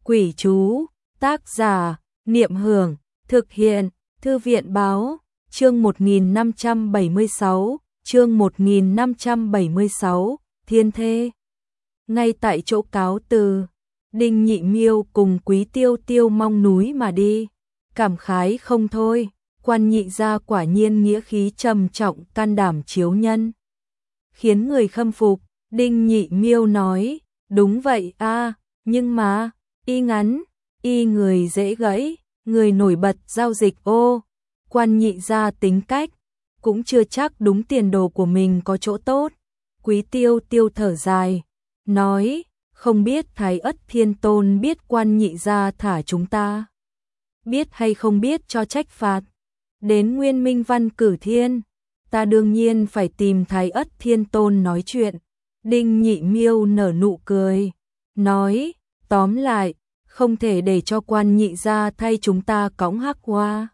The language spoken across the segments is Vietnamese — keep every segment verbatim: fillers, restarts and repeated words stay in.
Quỷ chú, tác giả, Niệm Hưởng, thực hiện, Thư viện Báo, chương một nghìn năm trăm bảy mươi sáu, chương một nghìn năm trăm bảy mươi sáu, Thiên Thê. Ngay tại chỗ cáo từ, Đinh Nhị Miêu cùng Quý Tiêu Tiêu mong núi mà đi, cảm khái không thôi, Quan nhị gia quả nhiên nghĩa khí trầm trọng, can đảm chiếu nhân, khiến người khâm phục. Đinh Nhị Miêu nói, đúng vậy a, nhưng mà, y ngắn, y người dễ gãy, người nổi bật giao dịch ô. Quan nhị gia tính cách, cũng chưa chắc đúng tiền đồ của mình có chỗ tốt. Quý Tiêu Tiêu thở dài, nói, không biết Thái Ất Thiên Tôn biết Quan nhị gia thả chúng ta, biết hay không biết cho trách phạt. Đến Nguyên Minh Văn Cử Thiên, ta đương nhiên phải tìm Thái Ất Thiên Tôn nói chuyện. Đinh Nhị Miêu nở nụ cười, nói, tóm lại, không thể để cho Quan nhị gia thay chúng ta cõng hắc hoa.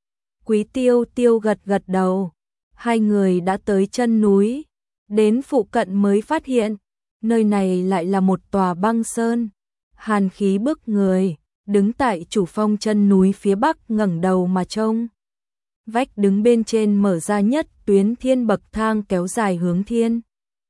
Quý Tiêu Tiêu gật gật đầu, hai người đã tới chân núi, đến phụ cận mới phát hiện, nơi này lại là một tòa băng sơn, hàn khí bức người, đứng tại chủ phong chân núi phía bắc ngẩng đầu mà trông. Vách đứng bên trên mở ra nhất tuyến thiên bậc thang kéo dài hướng thiên.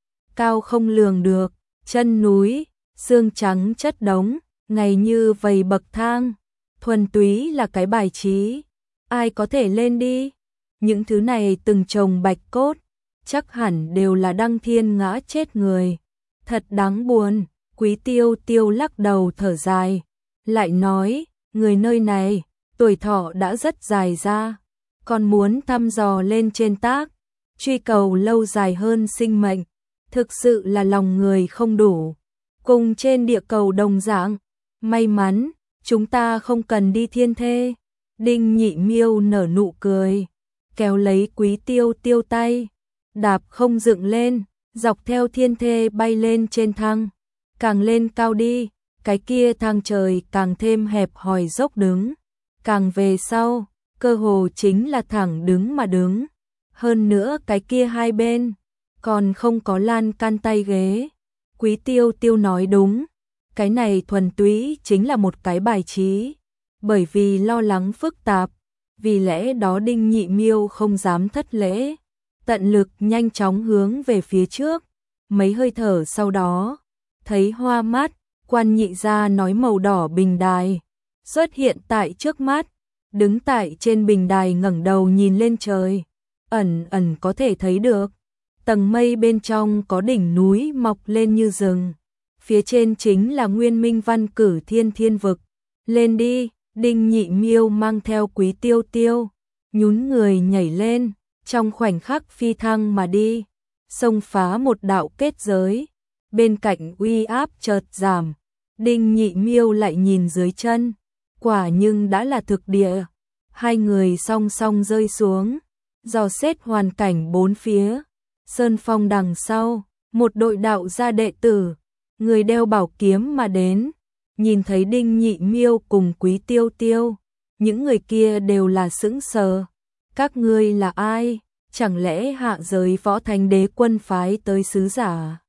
Cao không lường được, chân núi, xương trắng chất đống, ngày như vầy bậc thang, thuần túy là cái bài trí, ai có thể lên đi. Những thứ này từng chồng bạch cốt, chắc hẳn đều là đăng thiên ngã chết người. Thật đáng buồn, Quý Tiêu Tiêu lắc đầu thở dài, lại nói, người nơi này, tuổi thọ đã rất dài ra, còn muốn thăm dò lên trên tác, truy cầu lâu dài hơn sinh mệnh, thực sự là lòng người không đủ. Cùng trên địa cầu đồng dạng, may mắn, chúng ta không cần đi thiên thê. Đinh Nhị Miêu nở nụ cười, kéo lấy Quý Tiêu Tiêu tay, đạp không dựng lên, dọc theo thiên thê bay lên trên thang, càng lên cao đi, cái kia thang trời càng thêm hẹp hòi dốc đứng, càng về sau, cơ hồ chính là thẳng đứng mà đứng, hơn nữa cái kia hai bên, còn không có lan can tay ghế. Quý Tiêu Tiêu nói đúng, cái này thuần túy chính là một cái bài trí, bởi vì lo lắng phức tạp, vì lẽ đó Đinh Nhị Miêu không dám thất lễ, tận lực nhanh chóng hướng về phía trước, mấy hơi thở sau đó, thấy hoa mắt, Quan nhị gia nói màu đỏ bình đài, xuất hiện tại trước mắt, đứng tại trên bình đài ngẩng đầu nhìn lên trời, ẩn ẩn có thể thấy được, tầng mây bên trong có đỉnh núi mọc lên như rừng, phía trên chính là Nguyên Minh Văn Cử Thiên Thiên Vực. Lên đi, Đinh Nhị Miêu mang theo Quý Tiêu Tiêu, nhún người nhảy lên, trong khoảnh khắc phi thăng mà đi, xông phá một đạo kết giới, bên cạnh uy áp chợt giảm, Đinh Nhị Miêu lại nhìn dưới chân, quả nhưng đã là thực địa, hai người song song rơi xuống, dò xét hoàn cảnh bốn phía, sơn phong đằng sau, một đội đạo gia đệ tử, người đeo bảo kiếm mà đến, nhìn thấy Đinh Nhị Miêu cùng Quý Tiêu Tiêu, những người kia đều là sững sờ, các ngươi là ai, chẳng lẽ hạ giới Võ Thánh Đế Quân phái tới sứ giả?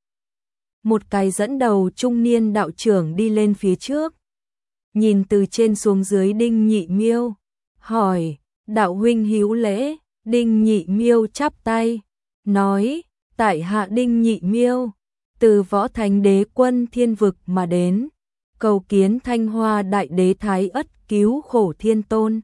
Một cái dẫn đầu trung niên đạo trưởng đi lên phía trước, nhìn từ trên xuống dưới Đinh Nhị Miêu, hỏi, đạo huynh hữu lễ. Đinh Nhị Miêu chắp tay, nói, tại hạ Đinh Nhị Miêu, từ Võ Thánh Đế Quân Thiên Vực mà đến, cầu kiến Thanh Hoa Đại Đế Thái Ất cứu khổ Thiên Tôn.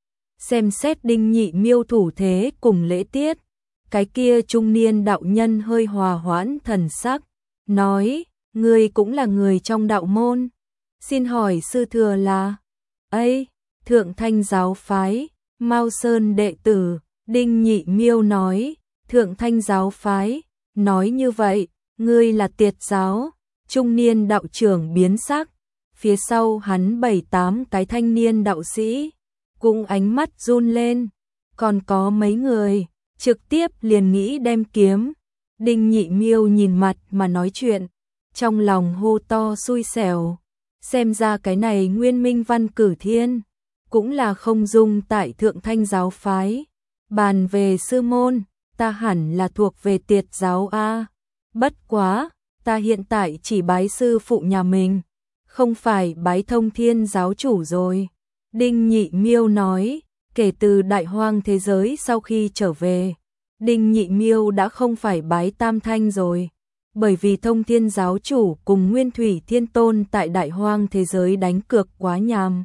Xem xét Đinh Nhị Miêu thủ thế cùng lễ tiết, cái kia trung niên đạo nhân hơi hòa hoãn thần sắc, nói, ngươi cũng là người trong đạo môn, xin hỏi sư thừa là, ấy, Thượng Thanh giáo phái, Mao Sơn đệ tử. Đinh Nhị Miêu nói, Thượng Thanh giáo phái, nói như vậy, ngươi là Tiệt giáo. Trung niên đạo trưởng biến sắc, phía sau hắn bảy tám cái thanh niên đạo sĩ, cũng ánh mắt run lên, còn có mấy người, trực tiếp liền nghĩ đem kiếm. Đinh Nhị Miêu nhìn mặt mà nói chuyện, trong lòng hô to xui xẻo, xem ra cái này Nguyên Minh Văn Cử Thiên, cũng là không dung tại Thượng Thanh giáo phái. Bàn về sư môn, ta hẳn là thuộc về Tiệt giáo a. Bất quá, ta hiện tại chỉ bái sư phụ nhà mình, không phải bái Thông Thiên giáo chủ rồi. Đinh Nhị Miêu nói, kể từ Đại Hoang thế giới sau khi trở về, Đinh Nhị Miêu đã không phải bái Tam Thanh rồi, bởi vì Thông Thiên giáo chủ cùng Nguyên Thủy Thiên Tôn tại Đại Hoang thế giới đánh cược quá nhàm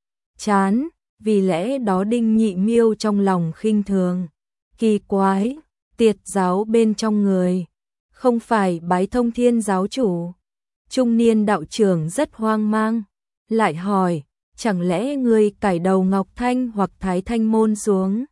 chán, vì lẽ đó Đinh Nhị Miêu trong lòng khinh thường, kỳ quái, tiệt giáo bên trong người, không phải bái Thông Thiên giáo chủ. Trung niên đạo trưởng rất hoang mang, lại hỏi, chẳng lẽ ngươi cải đầu Ngọc Thanh hoặc Thái Thanh môn xuống?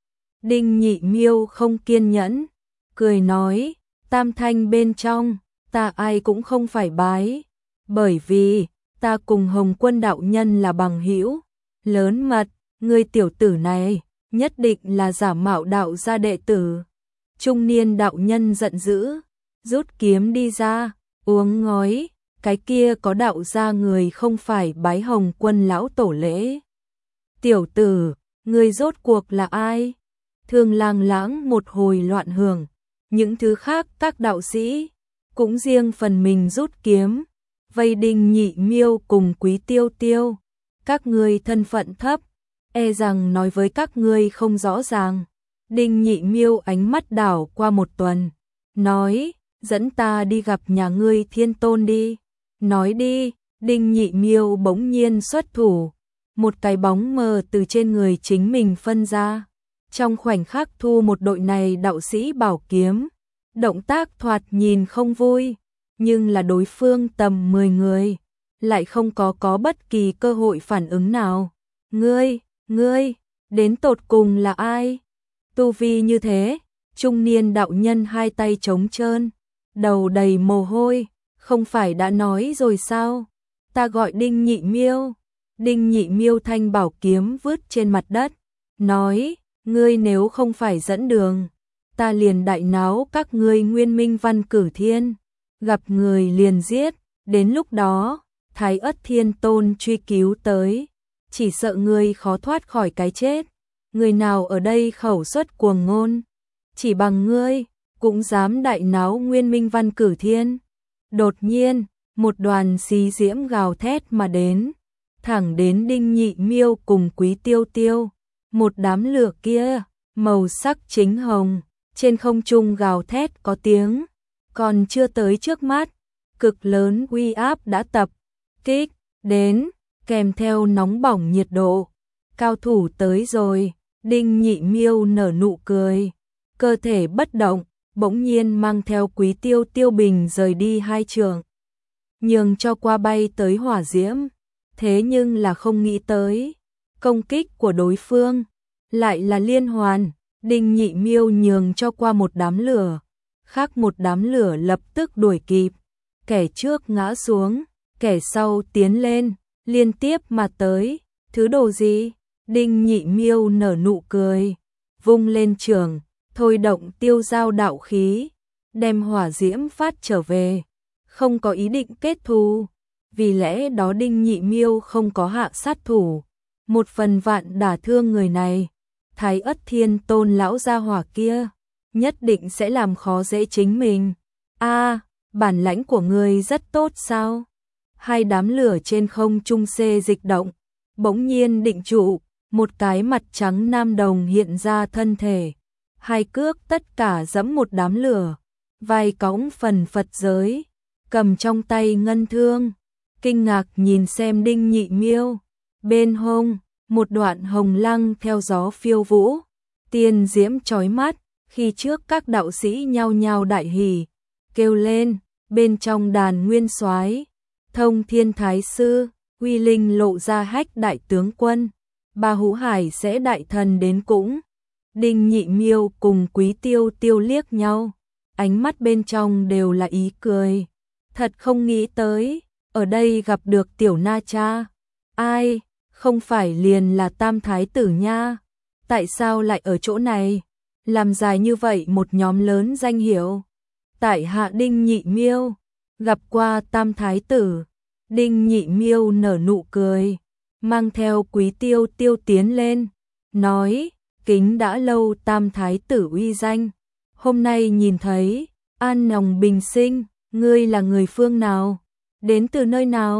Đinh Nhị Miêu không kiên nhẫn, cười nói, Tam Thanh bên trong, ta ai cũng không phải bái, bởi vì ta cùng Hồng Quân đạo nhân là bằng hữu, lớn mật, ngươi tiểu tử này, nhất định là giả mạo đạo gia đệ tử. Trung niên đạo nhân giận dữ, rút kiếm đi ra, uống ngói, cái kia có đạo gia người không phải bái Hồng Quân lão tổ lễ. Tiểu tử, ngươi rốt cuộc là ai? Thương Lang Lãng một hồi loạn hưởng, những thứ khác các đạo sĩ cũng riêng phần mình rút kiếm, vây Đinh Nhị Miêu cùng Quý Tiêu Tiêu. Các ngươi thân phận thấp, e rằng nói với các ngươi không rõ ràng. Đinh Nhị Miêu ánh mắt đảo qua một tuần, nói, dẫn ta đi gặp nhà ngươi Thiên Tôn đi. Nói đi, Đinh Nhị Miêu bỗng nhiên xuất thủ, một cái bóng mờ từ trên người chính mình phân ra. Trong khoảnh khắc thu một đội này đạo sĩ bảo kiếm, động tác thoạt nhìn không vui, nhưng là đối phương tầm mười người, lại không có có bất kỳ cơ hội phản ứng nào. Ngươi, ngươi, đến tột cùng là ai? Tu vi như thế, trung niên đạo nhân hai tay trống trơn, đầu đầy mồ hôi, không phải đã nói rồi sao? Ta gọi Đinh Nhị Miêu. Đinh Nhị Miêu thanh bảo kiếm vứt trên mặt đất, nói, ngươi nếu không phải dẫn đường, ta liền đại náo các ngươi Nguyên Minh Văn Cử Thiên, gặp người liền giết, đến lúc đó, Thái Ất Thiên Tôn truy cứu tới, chỉ sợ ngươi khó thoát khỏi cái chết. Người nào ở đây khẩu xuất cuồng ngôn, chỉ bằng ngươi, cũng dám đại náo Nguyên Minh Văn Cử Thiên. Đột nhiên, một đoàn xí diễm gào thét mà đến, thẳng đến Đinh Nhị Miêu cùng Quý Tiêu Tiêu. Một đám lửa kia, màu sắc chính hồng, trên không trung gào thét có tiếng, còn chưa tới trước mắt, cực lớn uy áp đã tập kích đến, kèm theo nóng bỏng nhiệt độ. Cao thủ tới rồi, Đinh Nhị Miêu nở nụ cười, cơ thể bất động, bỗng nhiên mang theo Quý Tiêu Tiêu bình rời đi hai trường, nhường cho qua bay tới hỏa diễm. Thế nhưng là không nghĩ tới, công kích của đối phương lại là liên hoàn. Đinh Nhị Miêu nhường cho qua một đám lửa, khác một đám lửa lập tức đuổi kịp, kẻ trước ngã xuống, kẻ sau tiến lên, liên tiếp mà tới. Thứ đồ gì? Đinh Nhị Miêu nở nụ cười, vung lên trường, thôi động tiêu giao đạo khí, đem hỏa diễm phát trở về, không có ý định kết thù. Vì lẽ đó Đinh Nhị Miêu không có hạ sát thủ, một phần vạn đả thương người này. Thái Ất Thiên Tôn lão gia hỏa kia, nhất định sẽ làm khó dễ chính mình. A, à, bản lãnh của ngươi rất tốt sao? Hai đám lửa trên không trung xê dịch động, bỗng nhiên định trụ, một cái mặt trắng nam đồng hiện ra thân thể, hai cước tất cả giẫm một đám lửa, vai cõng phần Phật giới, cầm trong tay ngân thương, kinh ngạc nhìn xem Đinh Nhị Miêu, bên hông một đoạn hồng lăng theo gió phiêu vũ, tiên diễm chói mắt. Khi trước các đạo sĩ nhao nhao đại hỉ, kêu lên, bên trong đàn nguyên soái, Thông Thiên Thái Sư, uy linh lộ ra hách đại tướng quân, Ba Hữu Hải sẽ đại thần đến cũng. Đinh Nhị Miêu cùng Quý Tiêu Tiêu liếc nhau, ánh mắt bên trong đều là ý cười. Thật không nghĩ tới, ở đây gặp được tiểu na cha. Ai, không phải liền là Tam Thái Tử nha, tại sao lại ở chỗ này? Làm dài như vậy một nhóm lớn danh hiệu. Tại hạ Đinh Nhị Miêu, gặp qua Tam Thái Tử. Đinh Nhị Miêu nở nụ cười, mang theo Quý Tiêu Tiêu tiến lên, nói, kính đã lâu Tam Thái Tử uy danh, hôm nay nhìn thấy, an lòng bình sinh, ngươi là người phương nào, đến từ nơi nào?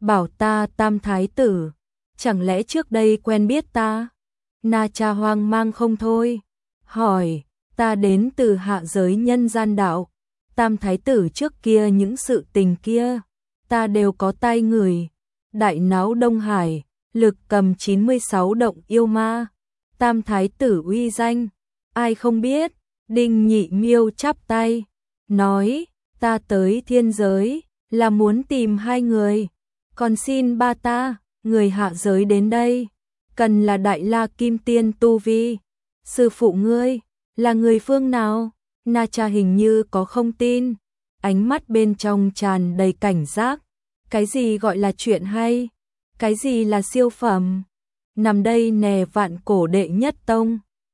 bảo ta Tam Thái tử, chẳng lẽ trước đây quen biết ta? Na Cha hoang mang không thôi, hỏi, ta đến từ hạ giới nhân gian đạo, Tam Thái tử trước kia những sự tình kia, ta đều có tai ngửi, đại náo Đông Hải, lực cầm chín mươi sáu động yêu ma, Tam Thái tử uy danh, ai không biết, Đinh Nhị Miêu chắp tay, nói, ta tới thiên giới, là muốn tìm hai người, còn xin ba ta, người hạ giới đến đây, cần là đại la kim tiên tu vi, sư phụ ngươi, là người phương nào? Na Cha hình như có không tin, ánh mắt bên trong tràn đầy cảnh giác, cái gì gọi là chuyện hay, cái gì là siêu phẩm, nằm đây nè vạn cổ đệ nhất tông.